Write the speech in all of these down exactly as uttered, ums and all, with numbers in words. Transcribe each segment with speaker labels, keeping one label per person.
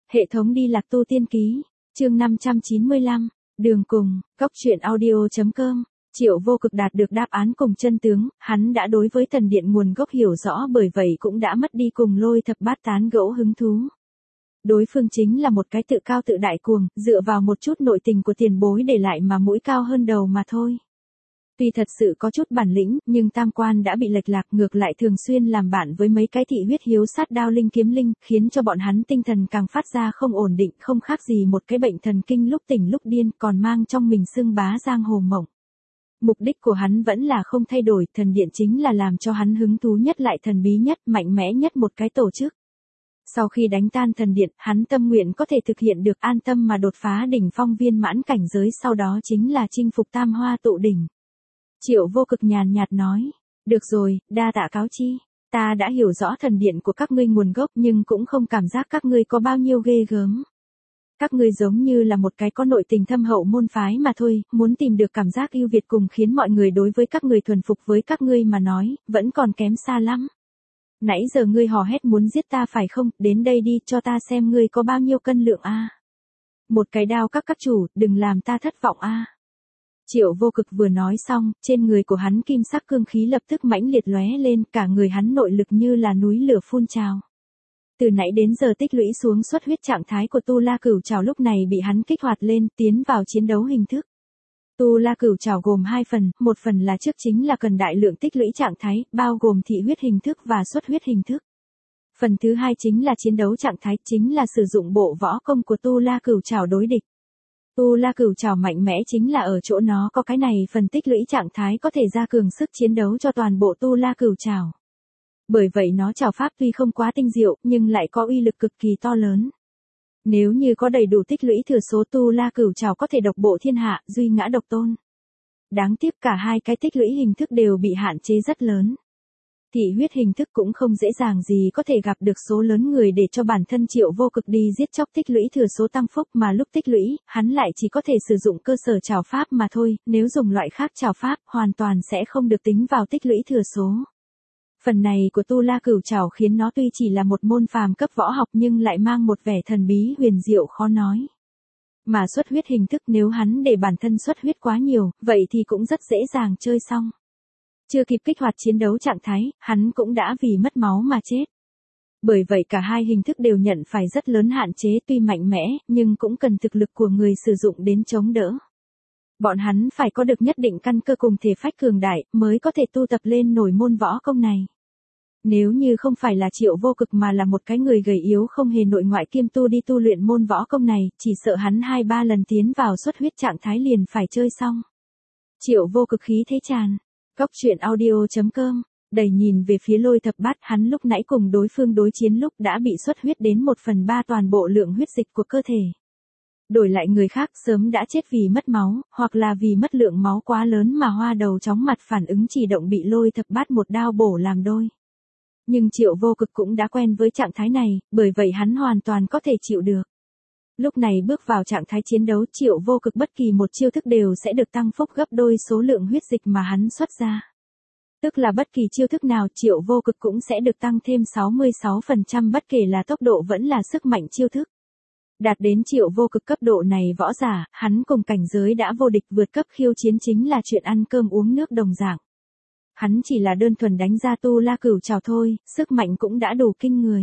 Speaker 1: Hệ thống đi lạc tu tiên ký, chương năm trăm chín mươi lăm, đường cùng, góc truyện audio.com. Triệu Vô Cực đạt được đáp án cùng chân tướng, hắn đã đối với thần điện nguồn gốc hiểu rõ, bởi vậy cũng đã mất đi cùng Lôi Thập Bát tán gẫu hứng thú. Đối phương chính là một cái tự cao tự đại cuồng, dựa vào một chút nội tình của tiền bối để lại mà mũi cao hơn đầu mà thôi. Tuy thật sự có chút bản lĩnh, nhưng tam quan đã bị lệch lạc, ngược lại thường xuyên làm bạn với mấy cái thị huyết hiếu sát đao linh kiếm linh, khiến cho bọn hắn tinh thần càng phát ra không ổn định, không khác gì một cái bệnh thần kinh lúc tỉnh lúc điên, còn mang trong mình xương bá giang hồ mộng. Mục đích của hắn vẫn là không thay đổi, thần điện chính là làm cho hắn hứng thú nhất lại thần bí nhất, mạnh mẽ nhất một cái tổ chức. Sau khi đánh tan thần điện, hắn tâm nguyện có thể thực hiện được, an tâm mà đột phá đỉnh phong viên mãn cảnh giới, sau đó chính là chinh phục tam hoa tụ đỉnh. Triệu Vô Cực nhàn nhạt nói, được rồi, đa tạ cáo chi, ta đã hiểu rõ thần điện của các ngươi nguồn gốc, nhưng cũng không cảm giác các ngươi có bao nhiêu ghê gớm. Các ngươi giống như là một cái có nội tình thâm hậu môn phái mà thôi, muốn tìm được cảm giác ưu việt cùng khiến mọi người đối với các ngươi thuần phục với các ngươi mà nói, vẫn còn kém xa lắm. Nãy giờ ngươi hò hét muốn giết ta phải không, đến đây đi cho ta xem ngươi có bao nhiêu cân lượng a. Một cái đao các các chủ, đừng làm ta thất vọng a. Triệu Vô Cực vừa nói xong, trên người của hắn kim sắc cương khí lập tức mãnh liệt lóe lên, cả người hắn nội lực như là núi lửa phun trào. Từ nãy đến giờ tích lũy xuống xuất huyết trạng thái của Tu La Cửu Trảo lúc này bị hắn kích hoạt lên, tiến vào chiến đấu hình thức. Tu La Cửu Trảo gồm hai phần, một phần là trước chính là cần đại lượng tích lũy trạng thái, bao gồm thị huyết hình thức và xuất huyết hình thức. Phần thứ hai chính là chiến đấu trạng thái, chính là sử dụng bộ võ công của Tu La Cửu Trảo đối địch. Tu La Cửu Trảo mạnh mẽ chính là ở chỗ nó có cái này phần tích lũy trạng thái có thể gia cường sức chiến đấu cho toàn bộ Tu La Cửu Trảo. Bởi vậy nó trảo pháp tuy không quá tinh diệu, nhưng lại có uy lực cực kỳ to lớn. Nếu như có đầy đủ tích lũy thừa số, Tu La Cửu Trảo có thể độc bộ thiên hạ, duy ngã độc tôn. Đáng tiếc cả hai cái tích lũy hình thức đều bị hạn chế rất lớn. Thị huyết hình thức cũng không dễ dàng gì có thể gặp được số lớn người để cho bản thân Triệu Vô Cực đi giết chóc tích lũy thừa số tăng phúc, mà lúc tích lũy, hắn lại chỉ có thể sử dụng cơ sở trảo pháp mà thôi, nếu dùng loại khác trảo pháp, hoàn toàn sẽ không được tính vào tích lũy thừa số. Phần này của Tu La Cửu Trảo khiến nó tuy chỉ là một môn phàm cấp võ học nhưng lại mang một vẻ thần bí huyền diệu khó nói. Mà xuất huyết hình thức nếu hắn để bản thân xuất huyết quá nhiều, vậy thì cũng rất dễ dàng chơi xong. Chưa kịp kích hoạt chiến đấu trạng thái, hắn cũng đã vì mất máu mà chết. Bởi vậy cả hai hình thức đều nhận phải rất lớn hạn chế, tuy mạnh mẽ, nhưng cũng cần thực lực của người sử dụng đến chống đỡ. Bọn hắn phải có được nhất định căn cơ cùng thể phách cường đại, mới có thể tu tập lên nổi môn võ công này. Nếu như không phải là Triệu Vô Cực mà là một cái người gầy yếu không hề nội ngoại kiêm tu đi tu luyện môn võ công này, chỉ sợ hắn hai ba lần tiến vào xuất huyết trạng thái liền phải chơi xong. Triệu Vô Cực khí thế tràn. Góc truyện audio.com, đầy nhìn về phía Lôi Thập Bát, hắn lúc nãy cùng đối phương đối chiến lúc đã bị xuất huyết đến một phần ba toàn bộ lượng huyết dịch của cơ thể. Đổi lại người khác sớm đã chết vì mất máu, hoặc là vì mất lượng máu quá lớn mà hoa đầu chóng mặt phản ứng chỉ động bị Lôi Thập Bát một đao bổ làm đôi. Nhưng Triệu Vô Cực cũng đã quen với trạng thái này, bởi vậy hắn hoàn toàn có thể chịu được. Lúc này bước vào trạng thái chiến đấu, Triệu Vô Cực bất kỳ một chiêu thức đều sẽ được tăng phúc gấp đôi số lượng huyết dịch mà hắn xuất ra. Tức là bất kỳ chiêu thức nào Triệu Vô Cực cũng sẽ được tăng thêm sáu mươi sáu phần trăm bất kể là tốc độ vẫn là sức mạnh chiêu thức. Đạt đến Triệu Vô Cực cấp độ này võ giả, hắn cùng cảnh giới đã vô địch, vượt cấp khiêu chiến chính là chuyện ăn cơm uống nước đồng dạng. Hắn chỉ là đơn thuần đánh ra Tu La Cửu Trảo thôi, sức mạnh cũng đã đủ kinh người.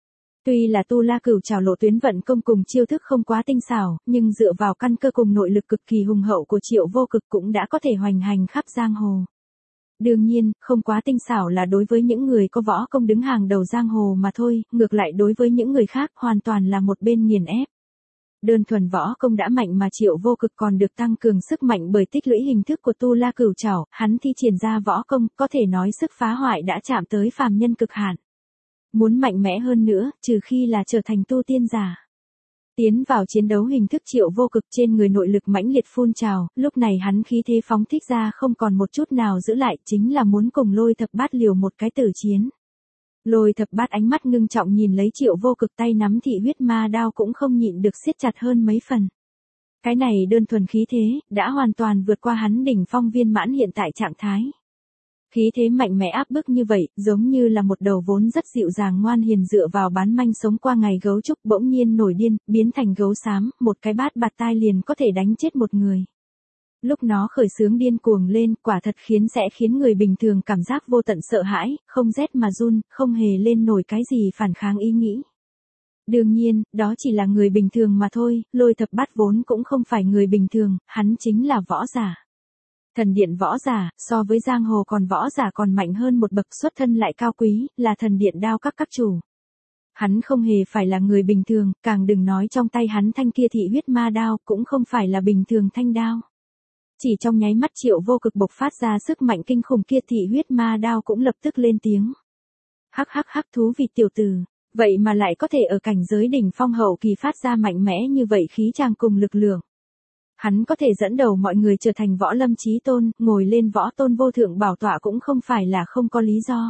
Speaker 1: Tuy là Tu La Cửu Trảo lộ tuyến vận công cùng chiêu thức không quá tinh xảo, nhưng dựa vào căn cơ cùng nội lực cực kỳ hùng hậu của Triệu Vô Cực cũng đã có thể hoành hành khắp giang hồ. Đương nhiên, không quá tinh xảo là đối với những người có võ công đứng hàng đầu giang hồ mà thôi, ngược lại đối với những người khác hoàn toàn là một bên nghiền ép. Đơn thuần võ công đã mạnh mà Triệu Vô Cực còn được tăng cường sức mạnh bởi tích lũy hình thức của Tu La Cửu Trảo, hắn thi triển ra võ công, có thể nói sức phá hoại đã chạm tới phàm nhân cực hạn. Muốn mạnh mẽ hơn nữa, trừ khi là trở thành tu tiên giả. Tiến vào chiến đấu hình thức Triệu Vô Cực trên người nội lực mãnh liệt phun trào, lúc này hắn khí thế phóng thích ra không còn một chút nào giữ lại, chính là muốn cùng Lôi Thập Bát liều một cái tử chiến. Lôi Thập Bát ánh mắt ngưng trọng nhìn lấy Triệu Vô Cực, tay nắm thị huyết ma đao cũng không nhịn được siết chặt hơn mấy phần. Cái này đơn thuần khí thế, đã hoàn toàn vượt qua hắn đỉnh phong viên mãn hiện tại trạng thái. Khí thế mạnh mẽ áp bức như vậy, giống như là một đầu vốn rất dịu dàng ngoan hiền dựa vào bán manh sống qua ngày gấu trúc bỗng nhiên nổi điên, biến thành gấu xám, một cái bát bạt tai liền có thể đánh chết một người. Lúc nó khởi xướng điên cuồng lên, quả thật khiến sẽ khiến người bình thường cảm giác vô tận sợ hãi, không rét mà run, không hề lên nổi cái gì phản kháng ý nghĩ. Đương nhiên, đó chỉ là người bình thường mà thôi, Lôi Thập Bát vốn cũng không phải người bình thường, hắn chính là võ giả. Thần điện võ giả, so với giang hồ còn võ giả còn mạnh hơn một bậc, xuất thân lại cao quý, là thần điện đao các các chủ. Hắn không hề phải là người bình thường, càng đừng nói trong tay hắn thanh kia thị huyết ma đao, cũng không phải là bình thường thanh đao. Chỉ trong nháy mắt Triệu Vô Cực bộc phát ra sức mạnh kinh khủng kia, thị huyết ma đao cũng lập tức lên tiếng. Hắc hắc hắc, thú vị tiểu tử, vậy mà lại có thể ở cảnh giới đỉnh phong hậu kỳ phát ra mạnh mẽ như vậy khí tràng cùng lực lượng. Hắn có thể dẫn đầu mọi người trở thành võ lâm chí tôn, ngồi lên võ tôn vô thượng bảo tọa cũng không phải là không có lý do.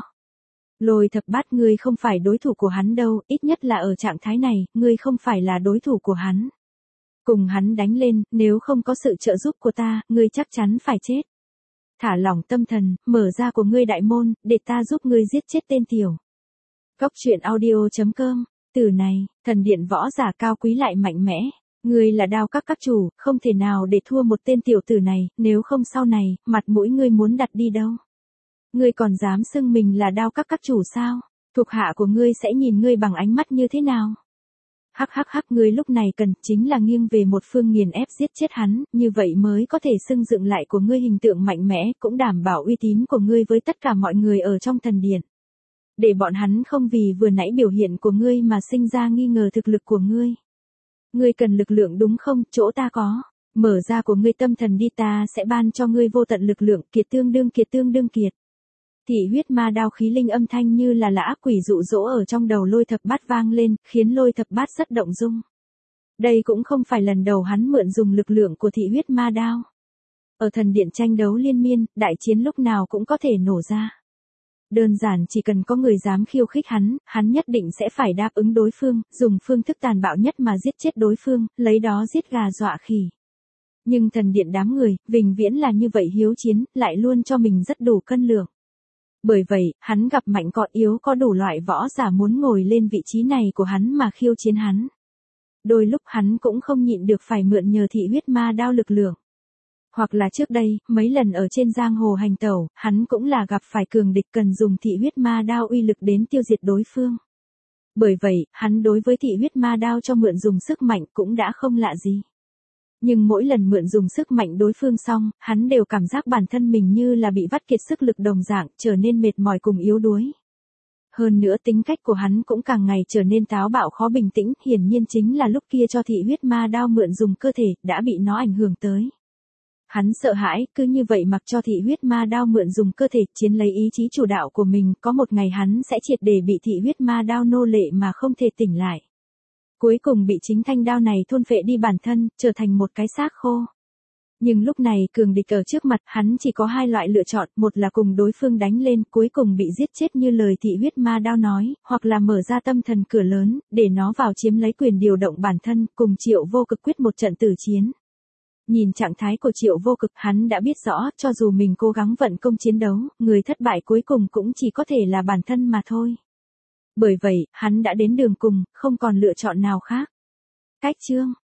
Speaker 1: Lôi Thập Bát, ngươi không phải đối thủ của hắn đâu, ít nhất là ở trạng thái này, ngươi không phải là đối thủ của hắn. Cùng hắn đánh lên, nếu không có sự trợ giúp của ta, ngươi chắc chắn phải chết. Thả lỏng tâm thần, mở ra của ngươi đại môn, để ta giúp ngươi giết chết tên tiểu. Góc truyện audio chấm com, từ này, thần điện võ giả cao quý lại mạnh mẽ. Ngươi là đao các các chủ, không thể nào để thua một tên tiểu tử này, nếu không sau này, mặt mũi ngươi muốn đặt đi đâu. Ngươi còn dám xưng mình là đao các các chủ sao? Thuộc hạ của ngươi sẽ nhìn ngươi bằng ánh mắt như thế nào? Hắc hắc hắc, ngươi lúc này cần chính là nghiêng về một phương nghiền ép giết chết hắn, như vậy mới có thể xưng dựng lại của ngươi hình tượng mạnh mẽ, cũng đảm bảo uy tín của ngươi với tất cả mọi người ở trong thần điện. Để bọn hắn không vì vừa nãy biểu hiện của ngươi mà sinh ra nghi ngờ thực lực của ngươi. Ngươi cần lực lượng đúng không, chỗ ta có. Mở ra của ngươi tâm thần đi, ta sẽ ban cho ngươi vô tận lực lượng, kiệt tương đương kiệt tương đương kiệt. Thị huyết ma đao khí linh âm thanh như là là ác quỷ dụ dỗ ở trong đầu Lôi Thập Bát vang lên, khiến Lôi Thập Bát rất động dung. Đây cũng không phải lần đầu hắn mượn dùng lực lượng của thị huyết ma đao. Ở thần điện tranh đấu liên miên, đại chiến lúc nào cũng có thể nổ ra. Đơn giản chỉ cần có người dám khiêu khích hắn, hắn nhất định sẽ phải đáp ứng đối phương, dùng phương thức tàn bạo nhất mà giết chết đối phương, lấy đó giết gà dọa khỉ. Nhưng thần điện đám người, vĩnh viễn là như vậy hiếu chiến, lại luôn cho mình rất đủ cân lượng. Bởi vậy, hắn gặp mạnh có yếu có đủ loại võ giả muốn ngồi lên vị trí này của hắn mà khiêu chiến hắn. Đôi lúc hắn cũng không nhịn được phải mượn nhờ thị huyết ma đao lực lượng. Hoặc là trước đây, mấy lần ở trên giang hồ hành tẩu, hắn cũng là gặp phải cường địch cần dùng thị huyết ma đao uy lực đến tiêu diệt đối phương. Bởi vậy, hắn đối với thị huyết ma đao cho mượn dùng sức mạnh cũng đã không lạ gì. Nhưng mỗi lần mượn dùng sức mạnh đối phương xong, hắn đều cảm giác bản thân mình như là bị vắt kiệt sức lực đồng dạng, trở nên mệt mỏi cùng yếu đuối. Hơn nữa tính cách của hắn cũng càng ngày trở nên táo bạo khó bình tĩnh, hiển nhiên chính là lúc kia cho thị huyết ma đao mượn dùng cơ thể, đã bị nó ảnh hưởng tới. Hắn sợ hãi, cứ như vậy mặc cho thị huyết ma đao mượn dùng cơ thể, chiến lấy ý chí chủ đạo của mình, có một ngày hắn sẽ triệt để bị thị huyết ma đao nô lệ mà không thể tỉnh lại. Cuối cùng bị chính thanh đao này thôn phệ đi bản thân, trở thành một cái xác khô. Nhưng lúc này cường địch ở trước mặt, hắn chỉ có hai loại lựa chọn, một là cùng đối phương đánh lên, cuối cùng bị giết chết như lời thị huyết ma đao nói, hoặc là mở ra tâm thần cửa lớn, để nó vào chiếm lấy quyền điều động bản thân, cùng Triệu Vô Cực quyết một trận tử chiến. Nhìn trạng thái của Triệu Vô Cực, hắn đã biết rõ, cho dù mình cố gắng vận công chiến đấu, người thất bại cuối cùng cũng chỉ có thể là bản thân mà thôi. Bởi vậy, hắn đã đến đường cùng, không còn lựa chọn nào khác. Cách chương